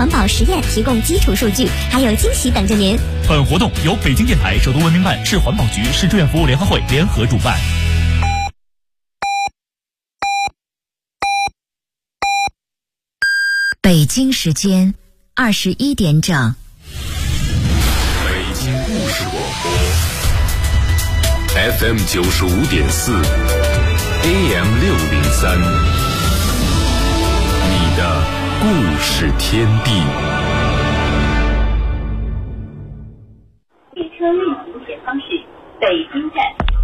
环保实验提供基础数据，还有惊喜等着您。 本活动由北京电台、首都文明办、市环保局、市志愿服务联合会联合主办。 北京时间21点整。 北京故事广播 FM 95.4 AM 603，你的故事天地。 列车运行前方是北京站。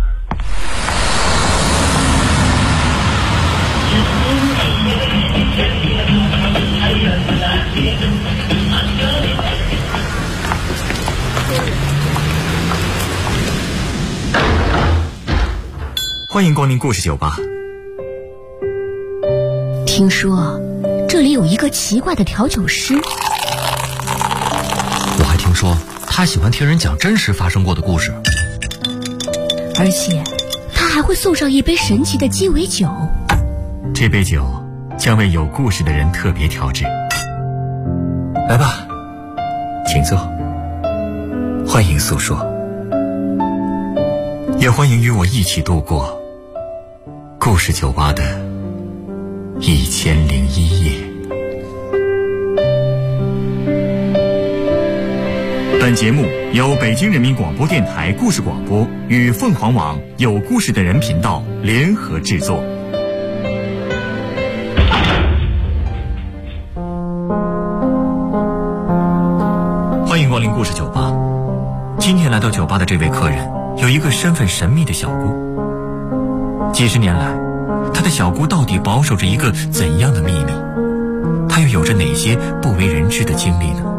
欢迎光临故事酒吧。 听说这里有一个奇怪的调酒师， 我还听说他喜欢听人讲真实发生过的故事， 而且他还会送上一杯神奇的鸡尾酒。 这杯酒将为有故事的人特别调制。来吧，请坐，欢迎诉说，也欢迎与我一起度过故事酒吧的1001夜。本节目由北京人民广播电台故事广播与凤凰网有故事的人频道联合制作。欢迎光临故事酒吧。今天来到酒吧的这位客人有一个身份神秘的小姑。几十年来，他的小姑到底保守着一个怎样的秘密？他又有着哪些不为人知的经历呢？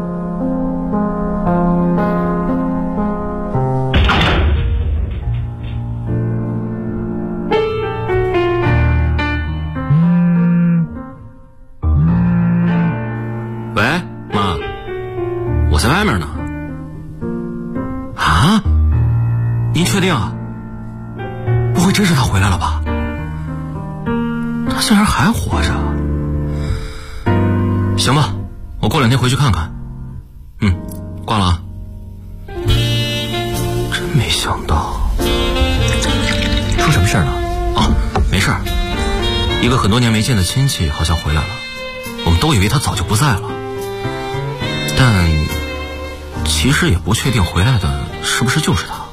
喂，妈，我在外面呢。啊？您确定啊？不会真是他回来了吧？他竟然还活着。行吧，我过2天回去看看。挂了啊。真没想到。 出什么事儿了？ 没事儿。一个很多年没见的亲戚好像回来了，我们都以为他早就不在了，但其实也不确定回来的是不是就是他。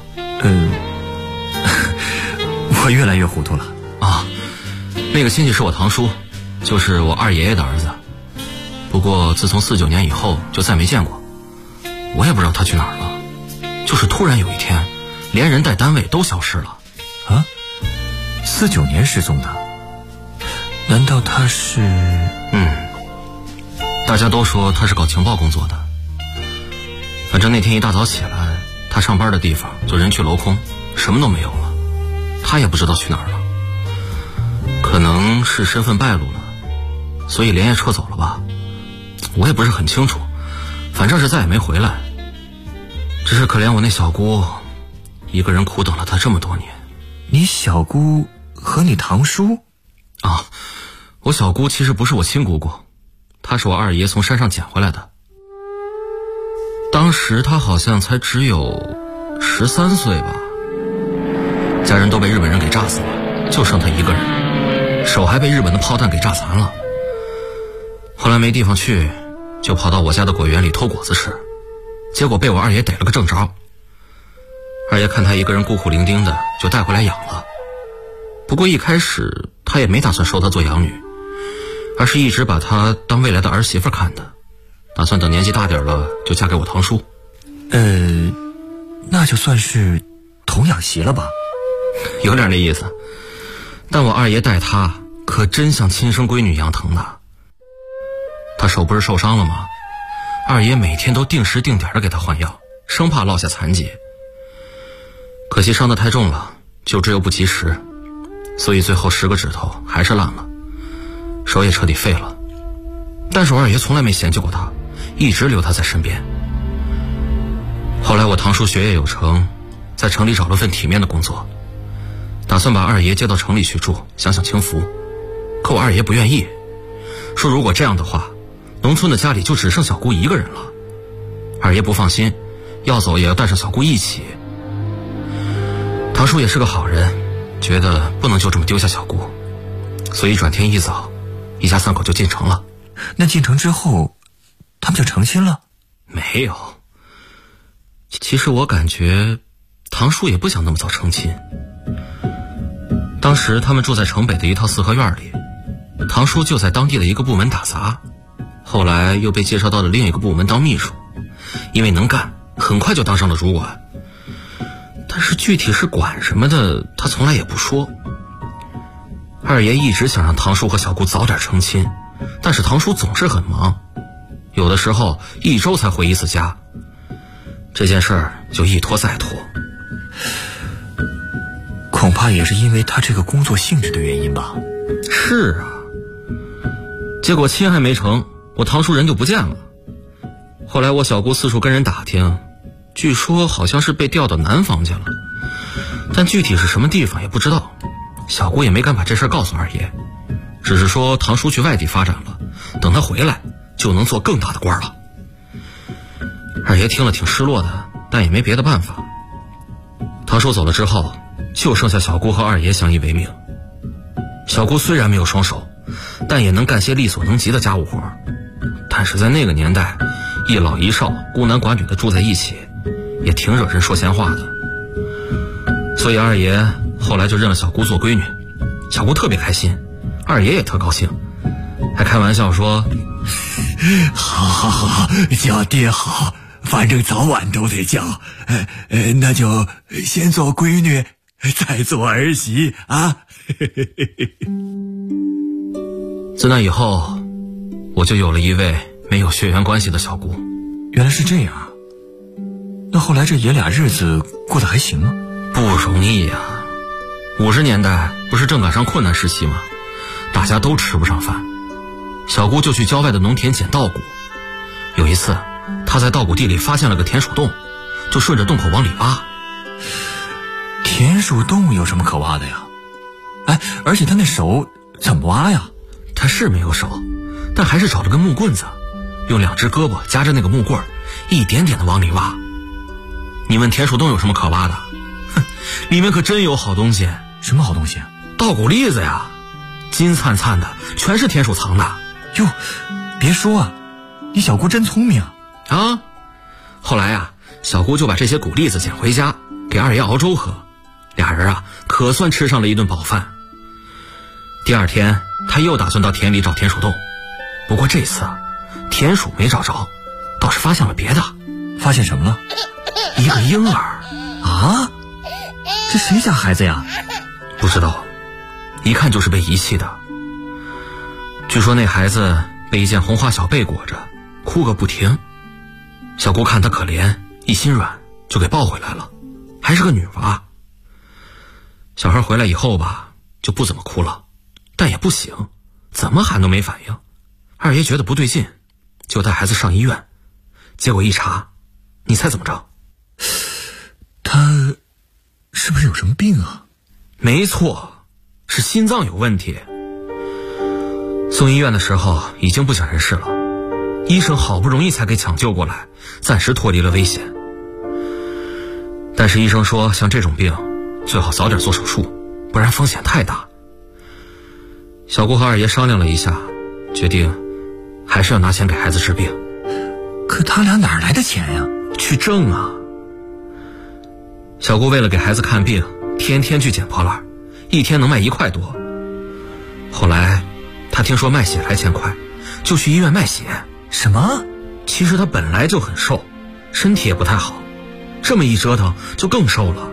我越来越糊涂了。 那个亲戚是我堂叔，就是我二爷爷的儿子。不过自从49年以后就再没见过，我也不知道他去哪儿了。就是突然有一天，连人带单位都消失了。 啊？49年失踪的？难道他是…… 大家都说他是搞情报工作的。反正那天一大早起来，他上班的地方就人去楼空，什么都没有了。他也不知道去哪儿了，可能是身份败露了，所以连夜撤走了吧。我也不是很清楚，反正是再也没回来。只是可怜我那小姑一个人苦等了他这么多年。 你小姑和你堂叔？ 我小姑其实不是我亲姑姑，她是我二爷从山上捡回来的。当时她好像才只有13岁吧，家人都被日本人给炸死了，就剩她一个人，手还被日本的炮弹给炸残了。后来没地方去，就跑到我家的果园里偷果子吃，结果被我二爷逮了个正着。二爷看她一个人孤苦伶仃的，就带回来养了。不过一开始他也没打算收她做养女，而是一直把她当未来的儿媳妇看的，打算等年纪大点了就嫁给我堂叔。 那就算是童养媳了吧？ 有点那意思。但我二爷待她可真像亲生闺女一样疼她。她手不是受伤了吗？二爷每天都定时定点的给她换药，生怕落下残疾。可惜伤得太重了，救治又不及时，所以最后10个指头还是烂了，手也彻底废了。但是我二爷从来没嫌弃过她，一直留她在身边。后来我堂叔学业有成，在城里找了份体面的工作，打算把二爷接到城里去住，享享清福。可我二爷不愿意，说如果这样的话， 农村的家里就只剩小姑一个人了。二爷不放心，要走也要带上小姑一起。堂叔也是个好人，觉得不能就这么丢下小姑，所以转天一早，一家三口就进城了。 那进城之后，他们就成亲了？ 没有。其实我感觉堂叔也不想那么早成亲。当时他们住在城北的一套四合院里，堂叔就在当地的一个部门打杂，后来又被介绍到了另一个部门当秘书，因为能干，很快就当上了主管。但是具体是管什么的，他从来也不说。二爷一直想让堂叔和小姑早点成亲，但是堂叔总是很忙，有的时候1周才回一次家，这件事儿就一拖再拖。 恐怕也是因为他这个工作性质的原因吧。 是啊，结果亲还没成，我堂叔人就不见了。后来我小姑四处跟人打听，据说好像是被调到南方去了，但具体是什么地方也不知道。小姑也没敢把这事告诉二爷，只是说堂叔去外地发展了，等他回来就能做更大的官了。二爷听了挺失落的，但也没别的办法。堂叔走了之后，就剩下小姑和二爷相依为命。小姑虽然没有双手，但也能干些力所能及的家务活，但是在那个年代，一老一少孤男寡女的住在一起，也挺惹人说闲话的。所以二爷后来就认了小姑做闺女，小姑特别开心，二爷也特高兴，还开玩笑说： 好，叫爹好，反正早晚都得叫，那就先做闺女，再做儿媳啊。 自那以后，我就有了一位没有血缘关系的小姑。 原来是这样啊。那后来这爷俩日子过得还行吗？ 不容易呀。50年代不是正赶上困难时期吗？大家都吃不上饭，小姑就去郊外的农田捡稻谷。有一次她在稻谷地里发现了个田鼠洞，就顺着洞口往里挖。 田鼠洞有什么可挖的呀？而且他那手怎么挖呀？ 他是没有手，但还是找了根木棍子，用2只胳膊夹着那个木棍，一点点的往里挖。你问田鼠洞有什么可挖的？哼，里面可真有好东西。 什么好东西啊？ 稻谷粒子呀，金灿灿的，全是田鼠藏的。 哟，别说啊，你小姑真聪明啊！后来啊，小姑就把这些谷粒子捡回家，给二爷熬粥喝，俩人啊可算吃上了一顿饱饭。第二天，他又打算到田里找田鼠洞，不过这次啊，田鼠没找着，倒是发现了别的。 发现什么了？ 一个婴儿。 啊？这谁家孩子呀？ 不知道，一看就是被遗弃的。据说那孩子被一件红花小被裹着，哭个不停。小姑看他可怜，一心软，就给抱回来了，还是个女娃。小孩回来以后吧，就不怎么哭了，但也不醒，怎么喊都没反应。二爷觉得不对劲，就带孩子上医院，结果一查，你猜怎么着？ 他是不是有什么病啊？ 没错，是心脏有问题。送医院的时候已经不省人事了，医生好不容易才给抢救过来，暂时脱离了危险。但是医生说，像这种病最好早点做手术，不然风险太大。小姑和二爷商量了一下，决定还是要拿钱给孩子治病。 可他俩哪来的钱呀？ 去挣啊！小姑为了给孩子看病，天天去捡破烂，一天能卖1块多。后来她听说卖血来钱快，就去医院卖血。 什么？ 其实她本来就很瘦，身体也不太好，这么一折腾就更瘦了。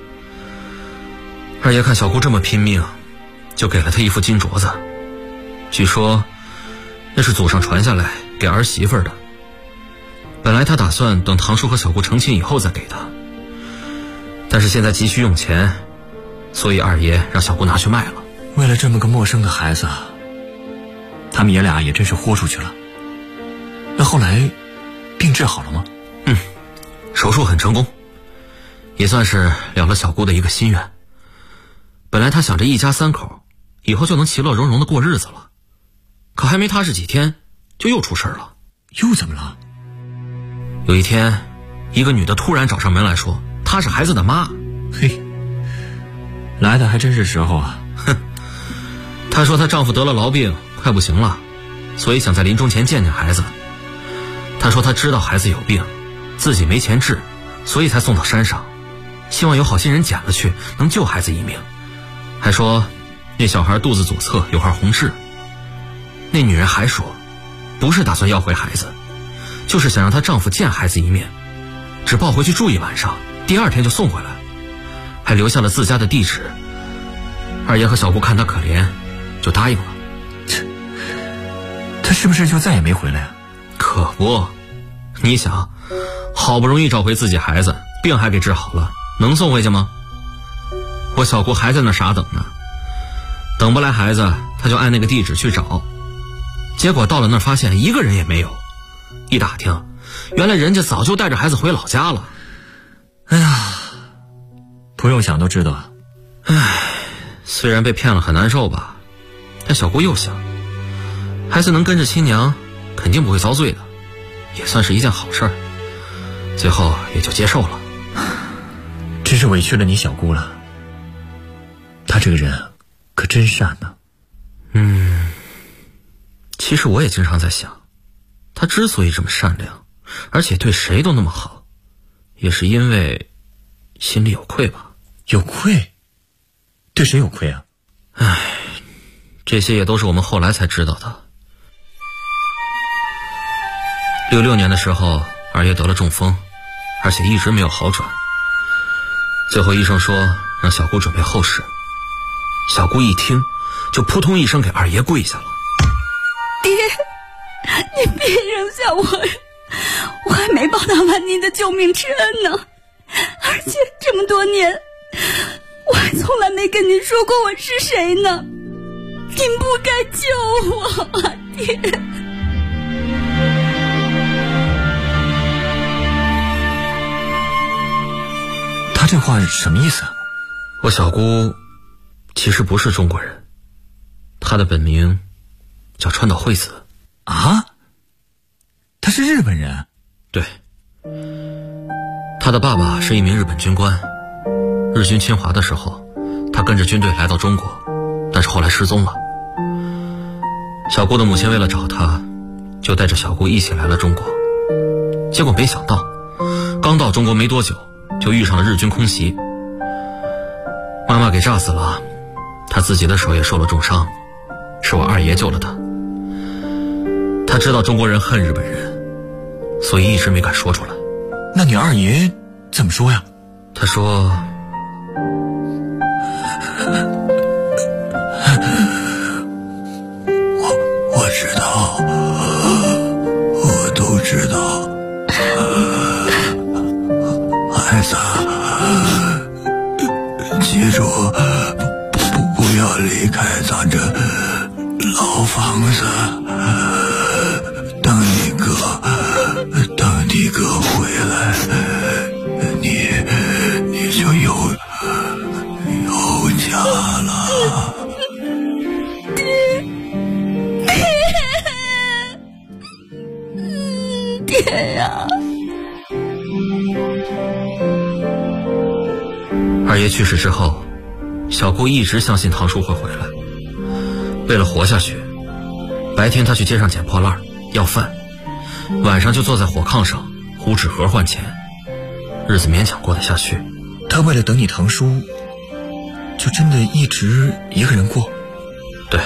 二爷看小姑这么拼命，就给了她一副金镯子，据说那是祖上传下来给儿媳妇的。本来他打算等堂叔和小姑成亲以后再给她，但是现在急需用钱，所以二爷让小姑拿去卖了。 为了这么个陌生的孩子，他们爷俩也真是豁出去了。那后来病治好了吗？ 手术很成功，也算是了了小姑的一个心愿。本来他想着一家3口以后就能其乐融融的过日子了，可还没踏实几天， 就又出事了。 又怎么了？ 有一天，一个女的突然找上门来说她是孩子的妈。 嘿，来的还真是时候啊。 哼，她说她丈夫得了痨病，快不行了，所以想在临终前见见孩子。她说她知道孩子有病，自己没钱治，所以才送到山上，希望有好心人捡了去，能救孩子一命。还说那小孩肚子左侧有块红痣。那女人还说不是打算要回孩子，就是想让她丈夫见孩子一面，只抱回去住一晚上，第二天就送回来，还留下了自家的地址。二爷和小姑看她可怜，就答应了。 她是不是就再也没回来啊？ 可不，你想，好不容易找回自己孩子，病还给治好了，能送回去吗？我小姑还在那傻等呢，等不来孩子，她就按那个地址去找，结果到了那儿发现一个人也没有。一打听，原来人家早就带着孩子回老家了。 哎呀，不用想都知道。 唉，虽然被骗了很难受吧，但小姑又想，孩子能跟着亲娘，肯定不会遭罪的，也算是一件好事儿，最后也就接受了。 真是委屈了你小姑了，她这个人可真善呢。 其实我也经常在想，她之所以这么善良，而且对谁都那么好，也是因为心里有愧吧。 有愧？对谁有愧啊？ 唉，这些也都是我们后来才知道的。66年的时候，二爷得了中风，而且一直没有好转。最后医生说让小姑准备后事，小姑一听就扑通一声给二爷跪下了。 爹，你别扔下我呀！我还没报答完您的救命之恩呢，而且这么多年，我还从来没跟您说过我是谁呢。您不该救我啊，爹！ 他这话是什么意思啊？ 我小姑其实不是中国人，她的本名叫川岛惠子。 啊？他是日本人？ 对，他的爸爸是一名日本军官，日军侵华的时候，他跟着军队来到中国，但是后来失踪了。小姑的母亲为了找他，就带着小姑一起来了中国，结果没想到刚到中国没多久就遇上了日军空袭，妈妈给炸死了，他自己的手也受了重伤，是我二爷救了他。他知道中国人恨日本人，所以一直没敢说出来。 那你二爷怎么说呀？ 他说我知道，我都知道。孩子，记住，不要离开咱这老房子。等你哥回来，你就有家了。 爹呀！ 二爷去世之后，小姑一直相信堂叔会回来。为了活下去，白天她去街上捡破烂要饭，晚上就坐在火炕上糊纸盒换钱，日子勉强过得下去。 他为了等你堂叔，就真的一直一个人过？ 对，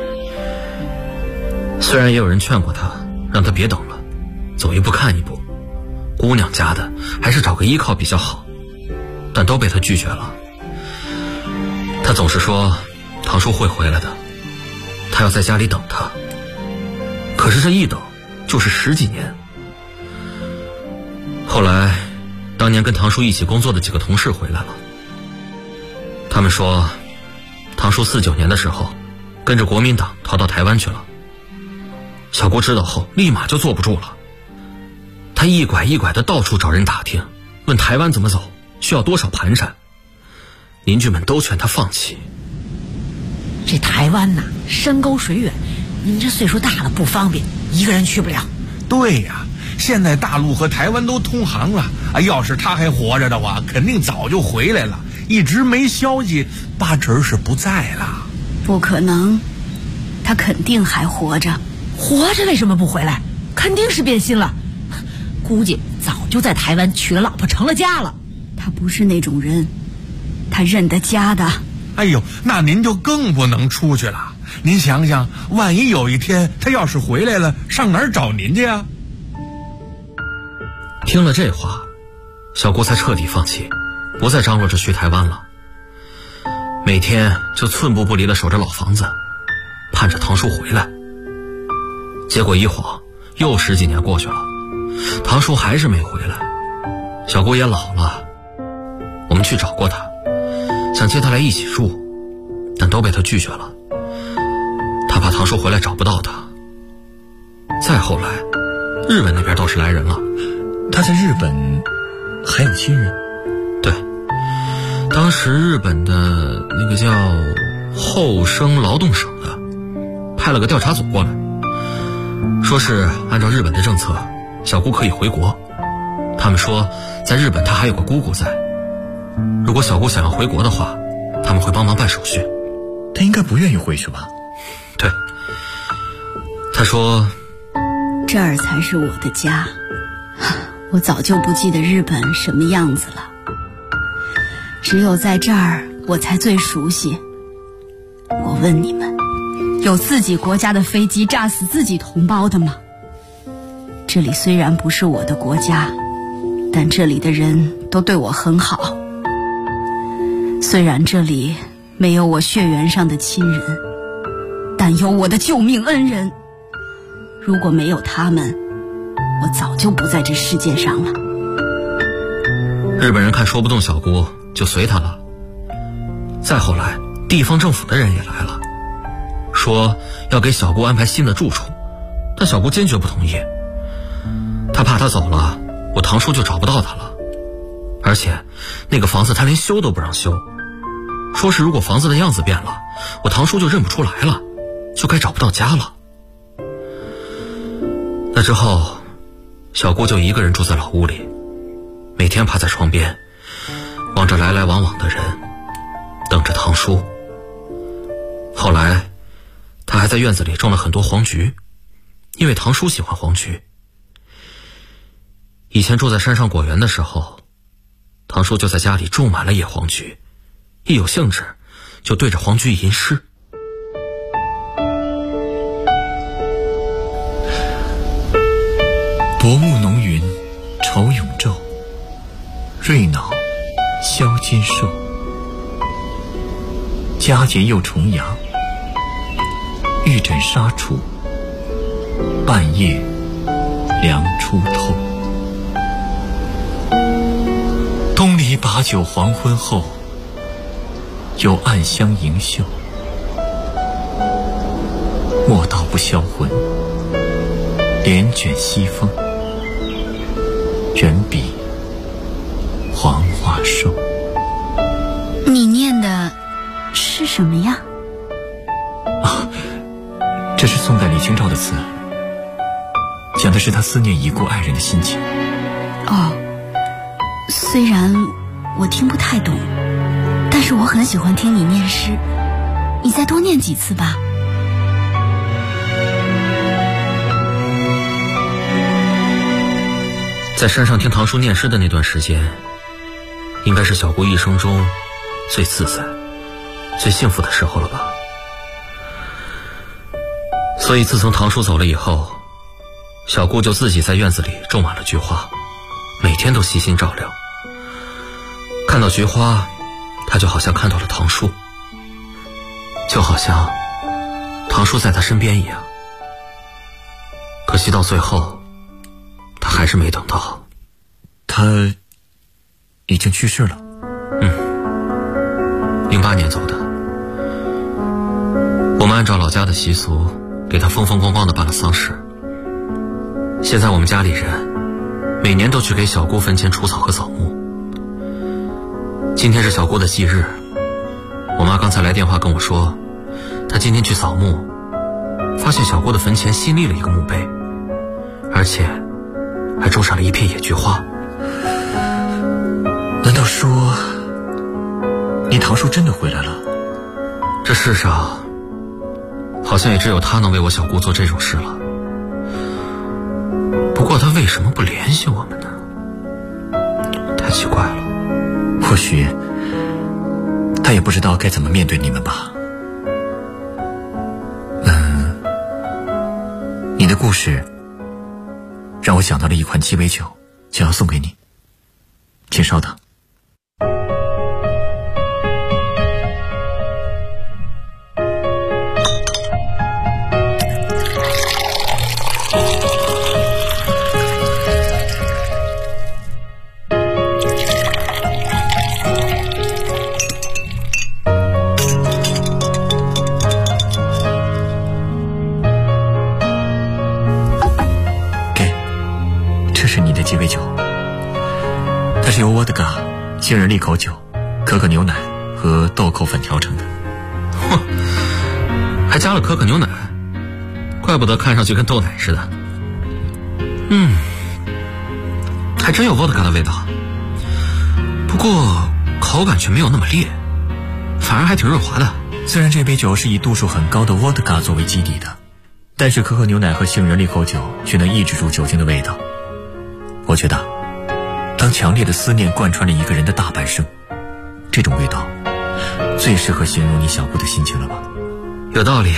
虽然也有人劝过他，让他别等了，走一步看一步，姑娘家的还是找个依靠比较好，但都被他拒绝了。他总是说堂叔会回来的，他要在家里等他，可是这一等就是10几年。后来当年跟堂叔一起工作的几个同事回来了，他们说堂叔49年的时候跟着国民党逃到台湾去了。小姑知道后立马就坐不住了，她一拐一拐的到处找人打听，问台湾怎么走，需要多少盘缠。邻居们都劝她放弃。 这台湾呐，山高水远， 您这岁数大了不方便，一个人去不了。 对呀，现在大陆和台湾都通航了啊！要是他还活着的话，肯定早就回来了。一直没消息，八成是不在了。 不可能，他肯定还活着。 活着为什么不回来？肯定是变心了，估计早就在台湾娶了老婆成了家了。 他不是那种人，他认得家的。 哎呦，那您就更不能出去了。您想想，万一有一天他要是回来了，上哪儿找您去啊？ 听了这话，小姑才彻底放弃，不再张罗着去台湾了。每天就寸步不离地守着老房子，盼着堂叔回来。结果一晃又10几年过去了，堂叔还是没回来。小姑也老了，我们去找过他，想接他来一起住，但都被他拒绝了。他怕堂叔回来找不到他。再后来，日本那边倒是来人了。 他在日本还有亲人？ 对，当时日本的那个叫后生劳动省的派了个调查组过来，说是按照日本的政策，小姑可以回国。他们说在日本她还有个姑姑在，如果小姑想要回国的话，他们会帮忙办手续。 他应该不愿意回去吧？ 对，他说这儿才是我的家，我早就不记得日本什么样子了，只有在这儿我才最熟悉。我问你们，有自己国家的飞机炸死自己同胞的吗？这里虽然不是我的国家，但这里的人都对我很好。虽然这里没有我血缘上的亲人，但有我的救命恩人。如果没有他们，我早就不在这世界上了。 日本人看说不动小姑，就随他了。再后来，地方政府的人也来了，说要给小姑安排新的住处，但小姑坚决不同意。他怕他走了，我堂叔就找不到他了。而且那个房子他连修都不让修，说是如果房子的样子变了，我堂叔就认不出来了，就该找不到家了。那之后，小姑就一个人住在老屋里，每天趴在窗边，望着来来往往的人，等着堂叔。后来她还在院子里种了很多黄菊，因为堂叔喜欢黄菊。以前住在山上果园的时候，堂叔就在家里种满了野黄菊，一有兴致就对着黄菊吟诗。 薄暮浓云愁永昼，瑞脑消金兽。佳节又重阳，玉枕纱处，半夜凉初透。东篱把酒黄昏后，有暗香盈袖。莫道不销魂，帘卷西风，远比黄花瘦。 你念的是什么呀？ 啊，这是宋代李清照的词，讲的是他思念已故爱人的心情。 哦，虽然我听不太懂，但是我很喜欢听你念诗，你再多念几次吧。 在山上听堂叔念诗的那段时间，应该是小姑一生中最自在、最幸福的时候了吧。所以自从堂叔走了以后，小姑就自己在院子里种满了菊花，每天都悉心照料。看到菊花，她就好像看到了堂叔，就好像堂叔在她身边一样。可惜到最后，她还是没等到。 他已经去世了。 08年走的。我们按照老家的习俗，给他风风光光的办了丧事。现在我们家里人每年都去给小姑坟前除草和扫墓。今天是小姑的忌日，我妈刚才来电话跟我说，她今天去扫墓， 发现小姑的坟前新立了一个墓碑，而且还种上了一片野菊花。 难道说你堂叔真的回来了？ 这世上好像也只有他能为我小姑做这种事了。不过他为什么不联系我们呢？太奇怪了。 或许他也不知道该怎么面对你们吧。你的故事让我想到了一款鸡尾酒，就要送给你，请稍等。鸡尾酒，它是由沃德嘎、杏仁利口酒、可可牛奶和豆蔻粉调成的。 哼，还加了可可牛奶，怪不得看上去跟豆奶似的。还真有沃德嘎的味道，不过口感却没有那么烈，反而还挺润滑的。 虽然这杯酒是以度数很高的沃德嘎作为基底的，但是可可牛奶和杏仁利口酒却能抑制住酒精的味道。我觉得当强烈的思念贯穿了一个人的大半生，这种味道最适合形容你小姑的心情了吧？ 有道理啊。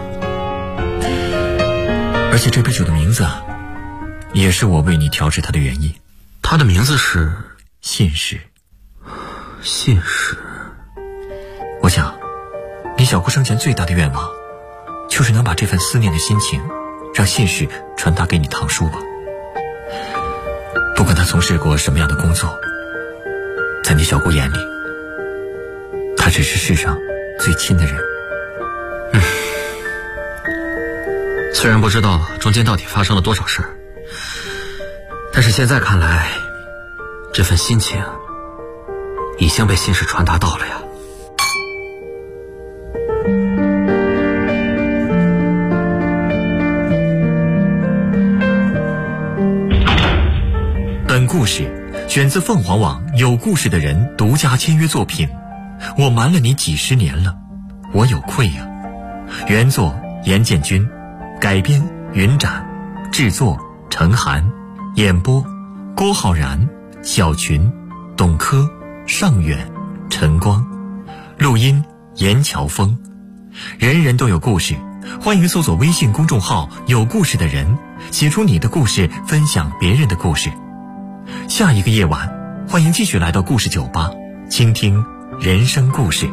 而且这杯酒的名字也是我为你调制它的原意。 它的名字是信使。 信使。 我想你小姑生前最大的愿望就是能把这份思念的心情让信使传达给你堂叔吧。不管他从事过什么样的工作，在你小姑眼里，他只是世上最亲的人。 虽然不知道中间到底发生了多少事儿，但是现在看来，这份心情已经被信使传达到了呀。 本故事选自凤凰网有故事的人独家签约作品。我瞒了你几十年了，我有愧呀。原作严建军，改编云展，制作陈寒，演播郭浩然、小群、董珂、尚远、陈光，录音严乔峰。人人都有故事，欢迎搜索微信公众号有故事的人，写出你的故事，分享别人的故事。下一个夜晚，欢迎继续来到故事酒吧，倾听人生故事。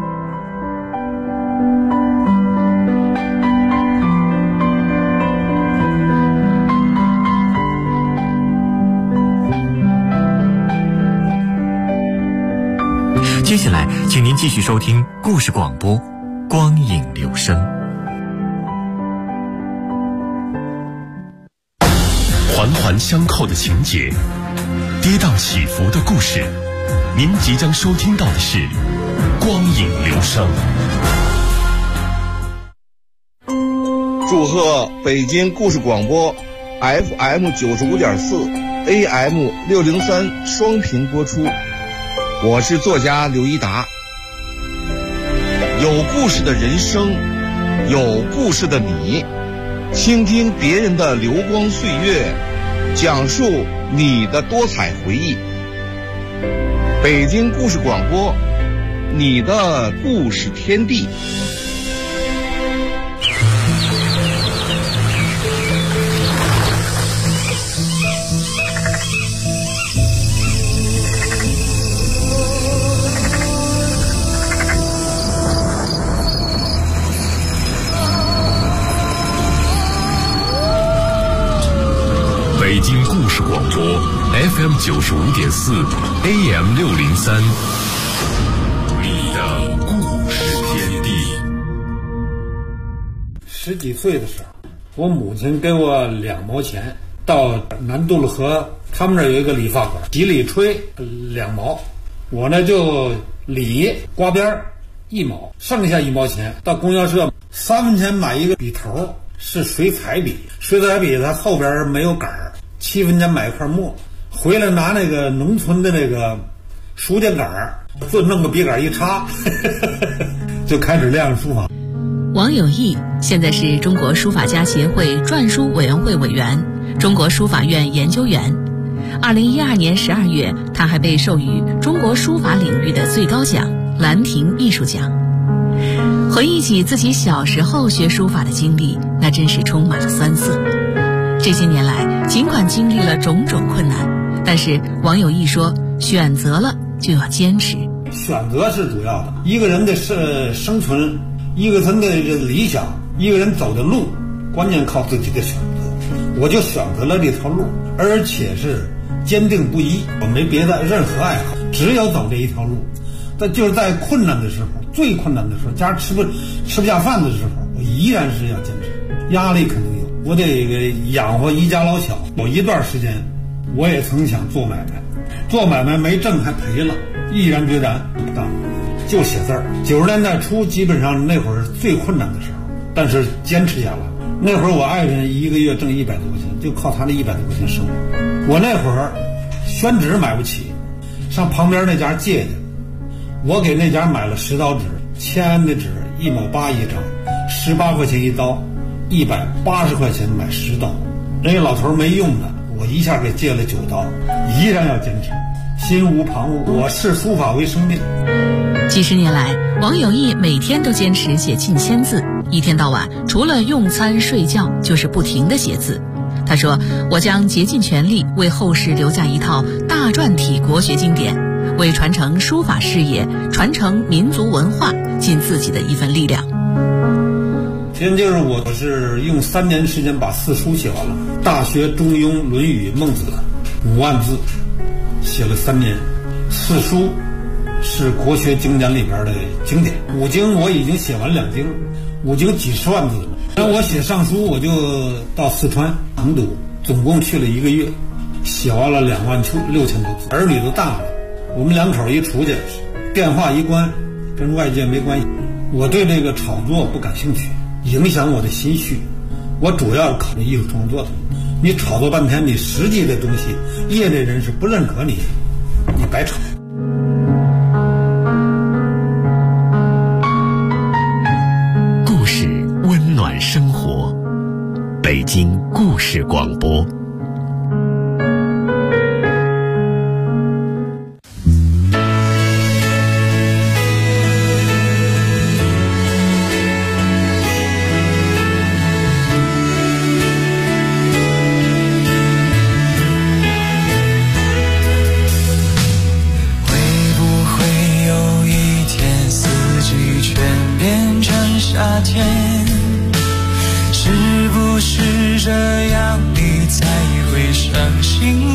接下来请您继续收听故事广播，光影留声。 环环相扣的情节，跌宕起伏的故事，您即将收听到的是光影留声。 祝贺北京故事广播 FM 95.4 AM 603双频播出，我是作家刘一达。有故事的人生，有故事的你，倾听别人的流光岁月，讲述你的多彩回忆。北京故事广播，你的故事天地。 北京故事广播 FM 95.4 AM 603，你的故事天地。 10几岁的时候，我母亲给我2毛钱，到南渡了河，他们那儿有一个理发馆，洗理吹2毛，我呢就理刮边1毛，剩下1毛钱到供销社 3分钱买一个笔头，是水彩笔，水彩笔它后边没有杆儿。7分钱买一块墨，回来拿那个农村的那个书架杆儿，就弄个笔杆一插，就开始练书法。 王有义现在是中国书法家协会篆书委员会委员、中国书法院研究员。2012年12月，他还被授予中国书法领域的最高奖兰亭艺术奖。回忆起自己小时候学书法的经历，那真是充满了酸涩。这些年来，尽管经历了种种困难，但是王有义说，选择了就要坚持。 选择是主要的，一个人的生存，一个人的理想，一个人走的路，关键靠自己的选择。我就选择了这条路，而且是坚定不移，我没别的任何爱好，只有走这一条路。但就是在困难的时候，最困难的时候，家吃不下饭的时候，我依然是要坚持。压力肯定有，我得养活一家老小。有一段时间，我也曾想做买卖，做买卖没挣还赔了，毅然决然不干，就写字儿。90年代初，基本上那会儿最困难的时候，但是坚持下来。那会儿我爱人一个月挣100多块钱，就靠他那100多块钱生活。我那会儿宣纸买不起，上旁边那家借去，我给那家买了10刀纸，签的纸1毛8一张，18块钱一刀，180块钱买10刀。人家老头没用的，我一下给借了9刀，依然要坚持，心无旁骛。我视书法为生命。 几十年来，王有义每天都坚持写近1000字，一天到晚除了用餐睡觉就是不停地写字。他说，我将竭尽全力为后世留下一套大篆体国学经典，为传承书法事业、传承民族文化尽自己的一份力量。 现在就是我是用3年时间把4书写完了，《大学》《中庸》《论语》《孟子》5万字，写了3年。4书是国学经典里边的经典，5经我已经写完2经，5经几十万字了。那我写上书，我就到四川成都，总共去了1个月，写完了26000多字。儿女都大了，我们2口一出去，电话一关，跟外界没关系。我对这个炒作不感兴趣，影响我的心绪。我主要考虑艺术创作的，你炒作半天，你实际的东西，业内人士不认可你，你白炒。 故事温暖生活，北京故事广播。 夏天，是不是这样你才会伤心